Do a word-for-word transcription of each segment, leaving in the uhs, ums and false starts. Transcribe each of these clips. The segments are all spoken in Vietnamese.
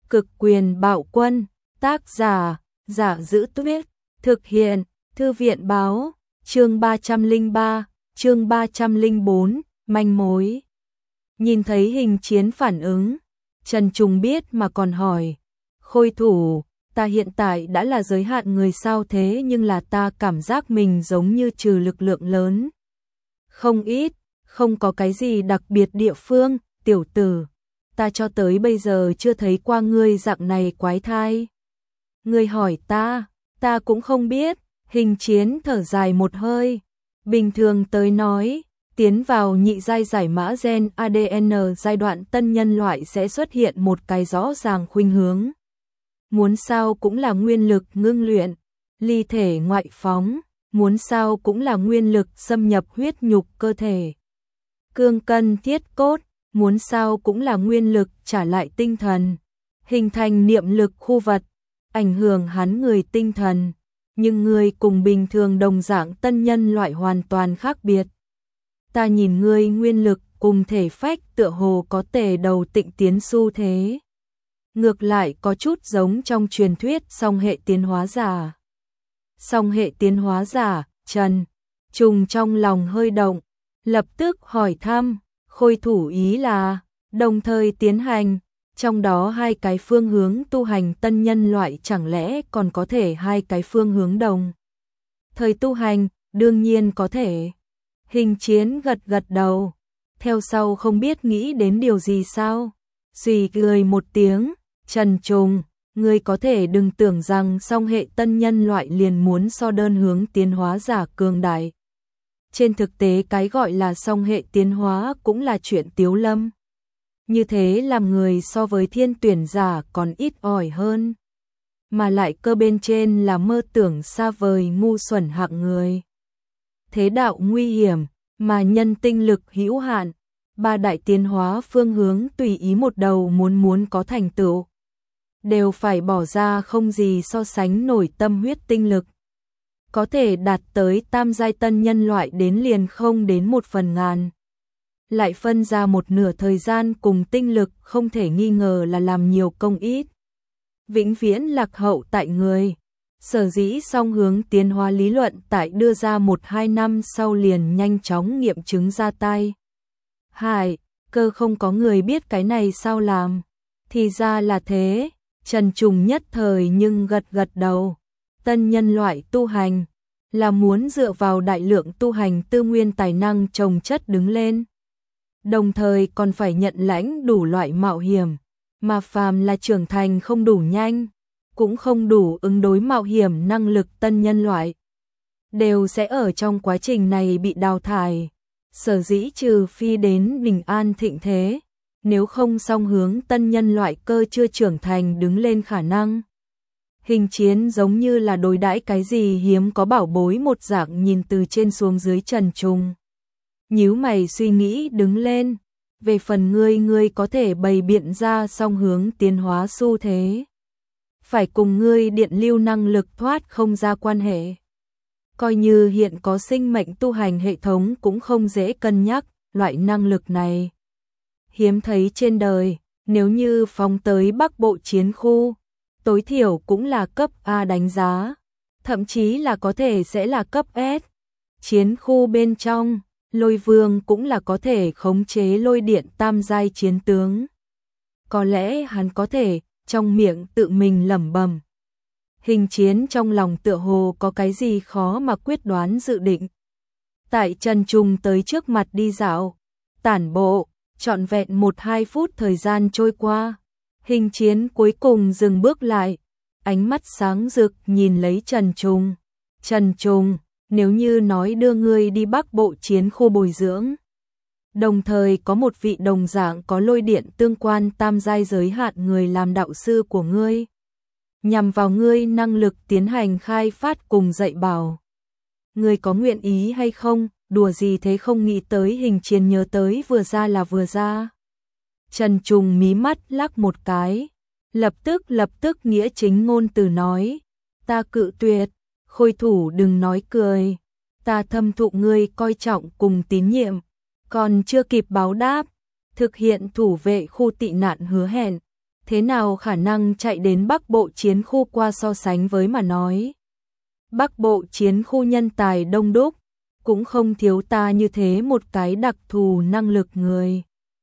Cực quyền bạo quân, tác giả, Giả Giữ Tuyết, thực hiện, Thư viện báo, chương ba trăm lẻ ba, chương ba trăm lẻ bốn, manh mối. Nhìn thấy Hình Chiến phản ứng, Trần Trùng biết mà còn hỏi, Khôi thủ, ta hiện tại đã là giới hạn người sao thế, nhưng là ta cảm giác mình giống như trừ lực lượng lớn. Không ít, không có cái gì đặc biệt địa phương, tiểu tử, ta cho tới bây giờ chưa thấy qua ngươi dạng này quái thai. Ngươi hỏi ta, ta cũng không biết. Hình Chiến thở dài một hơi, bình thường tới nói, tiến vào nhị giai giải mã gen a đê en giai đoạn tân nhân loại sẽ xuất hiện một cái rõ ràng khuynh hướng. Muốn sao cũng là nguyên lực ngưng luyện, ly thể ngoại phóng, muốn sao cũng là nguyên lực xâm nhập huyết nhục cơ thể. Cương cân thiết cốt, muốn sao cũng là nguyên lực trả lại tinh thần, hình thành niệm lực khu vật, ảnh hưởng hắn người tinh thần. Nhưng ngươi cùng bình thường đồng dạng tân nhân loại hoàn toàn khác biệt. Ta nhìn ngươi nguyên lực cùng thể phách tựa hồ có tề đầu tịnh tiến xu thế. Ngược lại có chút giống trong truyền thuyết song hệ tiến hóa giả. Song hệ tiến hóa giả, Trần Trùng trong lòng hơi động, lập tức hỏi thăm, Khôi thủ ý là đồng thời tiến hành. Trong đó hai cái phương hướng tu hành tân nhân loại chẳng lẽ còn có thể hai cái phương hướng đồng thời tu hành, đương nhiên có thể. Hình Chiến gật gật đầu, theo sau không biết nghĩ đến điều gì sao. Xùy cười một tiếng, Trần Trùng, ngươi có thể đừng tưởng rằng song hệ tân nhân loại liền muốn so đơn hướng tiến hóa giả cường đại. Trên thực tế cái gọi là song hệ tiến hóa cũng là chuyện tiếu lâm. Như thế làm người so với thiên tuyển giả còn ít ỏi hơn. Mà lại cơ bên trên là mơ tưởng xa vời ngu xuẩn hạng người. Thế đạo nguy hiểm, mà nhân tinh lực hữu hạn. Ba đại tiến hóa phương hướng tùy ý một đầu muốn muốn có thành tựu. Đều phải bỏ ra không gì so sánh nổi tâm huyết tinh lực. Có thể đạt tới tam giai tân nhân loại đến liền không đến một phần ngàn. Lại phân ra một nửa thời gian cùng tinh lực không thể nghi ngờ là làm nhiều công ít. Vĩnh viễn lạc hậu tại người. Sở dĩ song hướng tiến hóa lý luận tại đưa ra một hai năm sau liền nhanh chóng nghiệm chứng ra tay. Hải, cơ không có người biết cái này sao làm. Thì ra là thế, Trần Trùng nhất thời nhưng gật gật đầu. Tân nhân loại tu hành là muốn dựa vào đại lượng tu hành tư nguyên tài năng trồng chất đứng lên. Đồng thời còn phải nhận lãnh đủ loại mạo hiểm, mà phàm là trưởng thành không đủ nhanh, cũng không đủ ứng đối mạo hiểm năng lực tân nhân loại, đều sẽ ở trong quá trình này bị đào thải. Sở dĩ trừ phi đến bình an thịnh thế, nếu không song hướng tân nhân loại cơ chưa trưởng thành đứng lên khả năng. Hình Chiến giống như là đối đãi cái gì hiếm có bảo bối một dạng nhìn từ trên xuống dưới Trần Trùng. Nhíu mày suy nghĩ đứng lên, về phần ngươi ngươi có thể bày biện ra song hướng tiến hóa xu thế. Phải cùng ngươi điện lưu năng lực thoát không ra quan hệ. Coi như hiện có sinh mệnh tu hành hệ thống cũng không dễ cân nhắc, loại năng lực này hiếm thấy trên đời, nếu như phóng tới Bắc Bộ chiến khu, tối thiểu cũng là cấp A đánh giá, thậm chí là có thể sẽ là cấp S. Chiến khu bên trong, Lôi Vương cũng là có thể khống chế lôi điện tam giai chiến tướng. Có lẽ hắn có thể, trong miệng tự mình lẩm bẩm. Hình Chiến trong lòng tựa hồ có cái gì khó mà quyết đoán dự định. Tại Trần Trùng tới trước mặt đi dạo, tản bộ, trọn vẹn một hai phút thời gian trôi qua. Hình Chiến cuối cùng dừng bước lại, ánh mắt sáng rực nhìn lấy Trần Trùng. Trần Trùng, nếu như nói đưa ngươi đi Bắc Bộ chiến khu bồi dưỡng, đồng thời có một vị đồng dạng có lôi điện tương quan tam giai giới hạn người làm đạo sư của ngươi, nhằm vào ngươi năng lực tiến hành khai phát cùng dạy bảo, ngươi có nguyện ý hay không? Đùa gì thế, không nghĩ tới. Hình Chiến nhớ tới vừa ra là vừa ra. Trần Trùng mí mắt lắc một cái, lập tức lập tức nghĩa chính ngôn từ nói, ta cự tuyệt. Khôi thủ đừng nói cười, ta thâm thụ ngươi coi trọng cùng tín nhiệm, còn chưa kịp báo đáp, thực hiện thủ vệ khu tị nạn hứa hẹn, thế nào khả năng chạy đến Bắc Bộ chiến khu qua so sánh với mà nói. Bắc Bộ chiến khu nhân tài đông đúc, cũng không thiếu ta như thế một cái đặc thù năng lực người.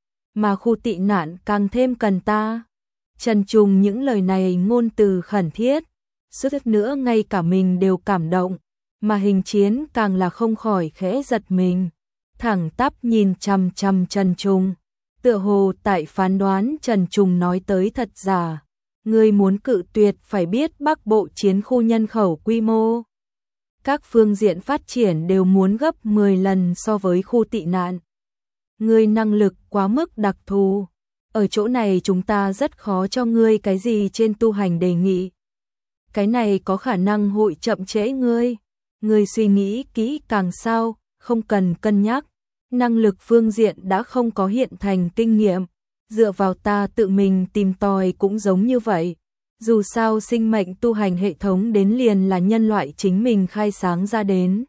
Mà khu tị nạn càng thêm cần ta. Trần Trùng những lời này ngôn từ khẩn thiết, suýt nữa ngay cả mình đều cảm động, mà Hình Chiến càng là không khỏi khẽ giật mình, thẳng tắp nhìn chằm chằm Trần Trùng, tựa hồ tại phán đoán Trần Trùng nói tới thật giả. Ngươi muốn cự tuyệt phải biết Bắc Bộ chiến khu nhân khẩu quy mô, các phương diện phát triển đều muốn gấp mười lần so với khu tị nạn. Ngươi năng lực quá mức đặc thù, ở chỗ này chúng ta rất khó cho ngươi cái gì trên tu hành đề nghị. Cái này có khả năng hội chậm trễ ngươi, ngươi suy nghĩ kỹ càng sao, không cần cân nhắc. Năng lực phương diện đã không có hiện thành kinh nghiệm, dựa vào ta tự mình tìm tòi cũng giống như vậy. Dù sao sinh mệnh tu hành hệ thống đến liền là nhân loại chính mình khai sáng ra đến.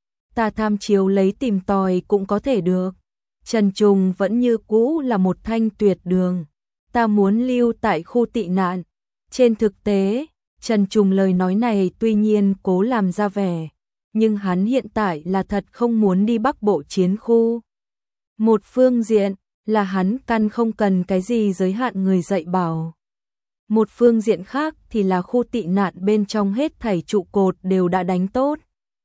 Ta tham chiếu lấy tìm tòi cũng có thể được. Trần Trùng vẫn như cũ là một thanh tuyệt đường. Ta muốn lưu tại khu tị nạn. Trên thực tế, Trần Trùng lời nói này tuy nhiên cố làm ra vẻ, nhưng hắn hiện tại là thật không muốn đi Bắc Bộ chiến khu. Một phương diện là hắn căn không cần cái gì giới hạn người dạy bảo. Một phương diện khác thì là khu tị nạn bên trong hết thảy trụ cột đều đã đánh tốt.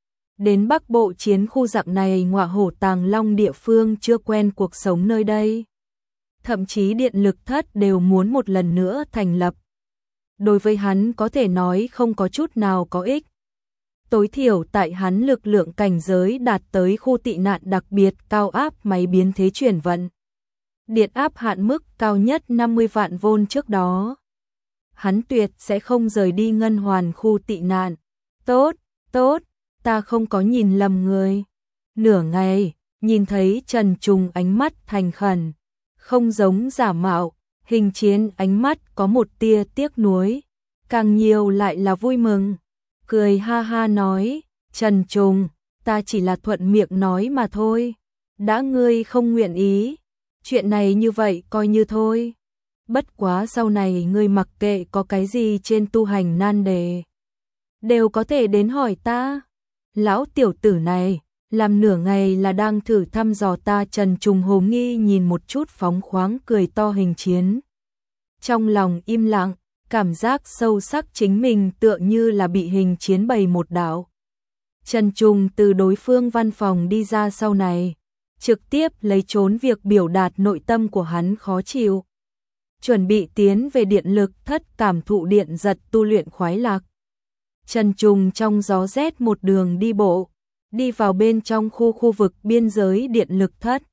Đến Bắc Bộ chiến khu dạng này ngọa hổ tàng long địa phương chưa quen cuộc sống nơi đây. Thậm chí điện lực thất đều muốn một lần nữa thành lập. Đối với hắn có thể nói không có chút nào có ích. Tối thiểu tại hắn lực lượng cảnh giới đạt tới khu tị nạn đặc biệt cao áp máy biến thế chuyển vận. Điện áp hạn mức cao nhất năm mươi vạn vôn trước đó. Hắn tuyệt sẽ không rời đi ngân hoàn khu tị nạn. Tốt, tốt, ta không có nhìn lầm người. Nửa ngày, nhìn thấy Trần Trùng ánh mắt thành khẩn, không giống giả mạo, Hình Chiến ánh mắt có một tia tiếc nuối, càng nhiều lại là vui mừng. Cười ha ha nói, Trần Trùng, ta chỉ là thuận miệng nói mà thôi. Đã ngươi không nguyện ý, chuyện này như vậy coi như thôi. Bất quá sau này ngươi mặc kệ có cái gì trên tu hành nan đề, đều có thể đến hỏi ta. Lão tiểu tử này, làm nửa ngày là đang thử thăm dò ta. Trần Trùng hồ nghi nhìn một chút phóng khoáng cười to Hình Chiến. Trong lòng im lặng, cảm giác sâu sắc chính mình tựa như là bị Hình Chiến bày một đạo. Trần Trùng từ đối phương văn phòng đi ra sau này, trực tiếp lấy trốn việc biểu đạt nội tâm của hắn khó chịu. Chuẩn bị tiến về điện lực thất cảm thụ điện giật tu luyện khoái lạc. Trần Trùng trong gió rét một đường đi bộ, đi vào bên trong khu khu vực biên giới điện lực thất.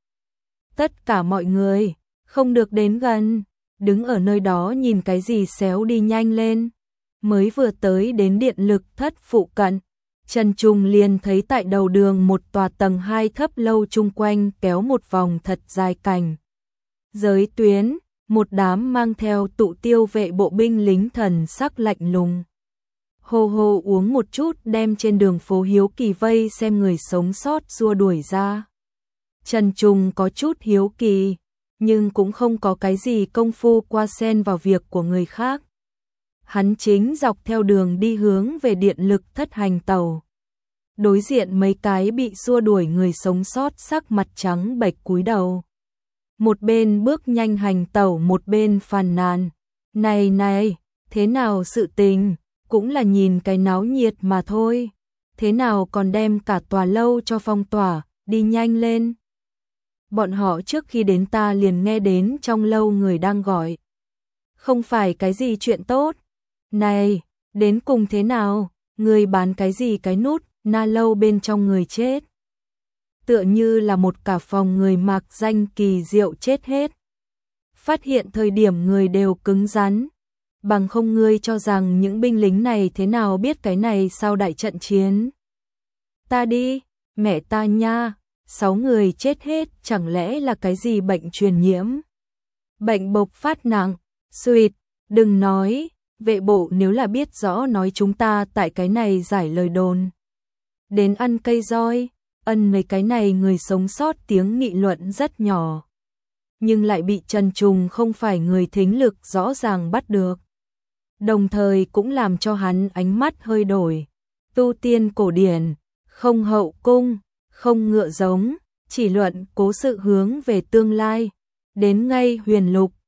Tất cả mọi người, không được đến gần, đứng ở nơi đó nhìn cái gì xéo đi nhanh lên. Mới vừa tới đến điện lực thất phụ cận, Trần Trùng liền thấy tại đầu đường một tòa tầng hai thấp lâu chung quanh kéo một vòng thật dài cành. Giới tuyến, một đám mang theo tụ tiêu vệ bộ binh lính thần sắc lạnh lùng. Hô hô uống một chút đem trên đường phố hiếu kỳ vây xem người sống sót xua đuổi ra. Trần Trùng có chút hiếu kỳ, nhưng cũng không có cái gì công phu qua xen vào việc của người khác. Hắn chính dọc theo đường đi hướng về điện lực thất hành tàu. Đối diện mấy cái bị xua đuổi người sống sót sắc mặt trắng bệch cúi đầu. Một bên bước nhanh hành tàu một bên phàn nàn. Này này, thế nào sự tình, cũng là nhìn cái náo nhiệt mà thôi. Thế nào còn đem cả tòa lâu cho phong tỏa, đi nhanh lên. Bọn họ trước khi đến ta liền nghe đến trong lâu người đang gọi. Không phải cái gì chuyện tốt. Này, đến cùng thế nào, người bán cái gì cái nút, na lâu bên trong người chết. Tựa như là một cả phòng người mạc danh kỳ diệu chết hết. Phát hiện thời điểm người đều cứng rắn. Bằng không ngươi cho rằng những binh lính này thế nào biết cái này sau đại trận chiến. Ta đi, mẹ ta nha, sáu người chết hết chẳng lẽ là cái gì bệnh truyền nhiễm. Bệnh bộc phát nặng, suýt, đừng nói, vệ bộ nếu là biết rõ nói chúng ta tại cái này giải lời đồn. Đến ăn cây roi, ân mấy cái này người sống sót tiếng nghị luận rất nhỏ. nhưng lại bị Trần Trùng không phải người thính lực rõ ràng bắt được. Đồng thời cũng làm cho hắn ánh mắt hơi đổi. Tu tiên cổ điển, không hậu cung, không ngựa giống, chỉ luận cố sự hướng về tương lai. Đến ngay huyền lục,